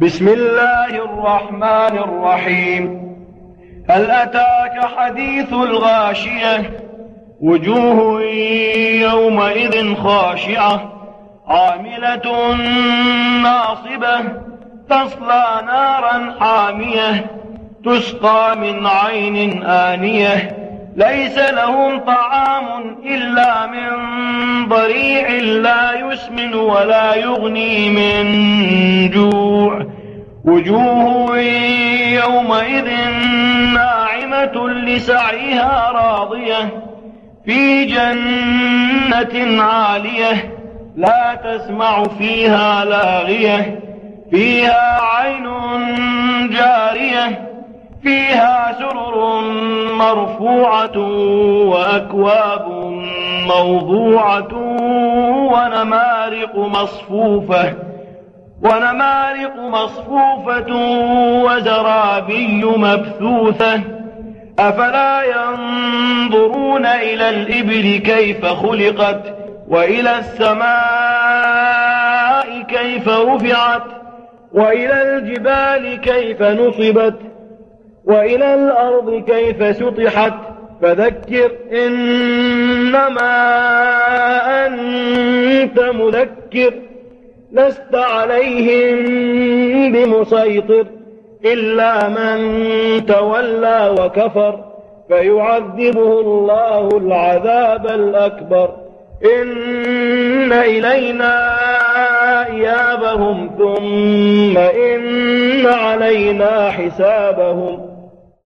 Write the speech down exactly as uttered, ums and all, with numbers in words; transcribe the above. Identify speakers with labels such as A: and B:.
A: بسم الله الرحمن الرحيم. هل أتاك حديث الغاشية؟ وجوه يومئذ خاشعة عاملة ناصبة تصلى نارا حامية تسقى من عين آنية ليس لهم طعام إلا من ضريع لا يسمن ولا يغني من جوع. وجوه يومئذ ناعمة لسعيها راضية في جنة عالية لا تسمع فيها لاغية فيها عين جارية فيها سرر مرفوعة وأكواب موضوعة ونمارق مصفوفة ونمارق مصفوفة وزرابي مبثوثة. أفلا ينظرون إلى الإبل كيف خلقت وإلى السماء كيف رفعت وإلى الجبال كيف نصبت وإلى الأرض كيف سطحت. فذكر إنما أنت مذكر لست عليهم بمسيطر إلا من تولى وكفر فيعذبه الله العذاب الأكبر. إن إلينا إيابهم ثم إن علينا حسابهم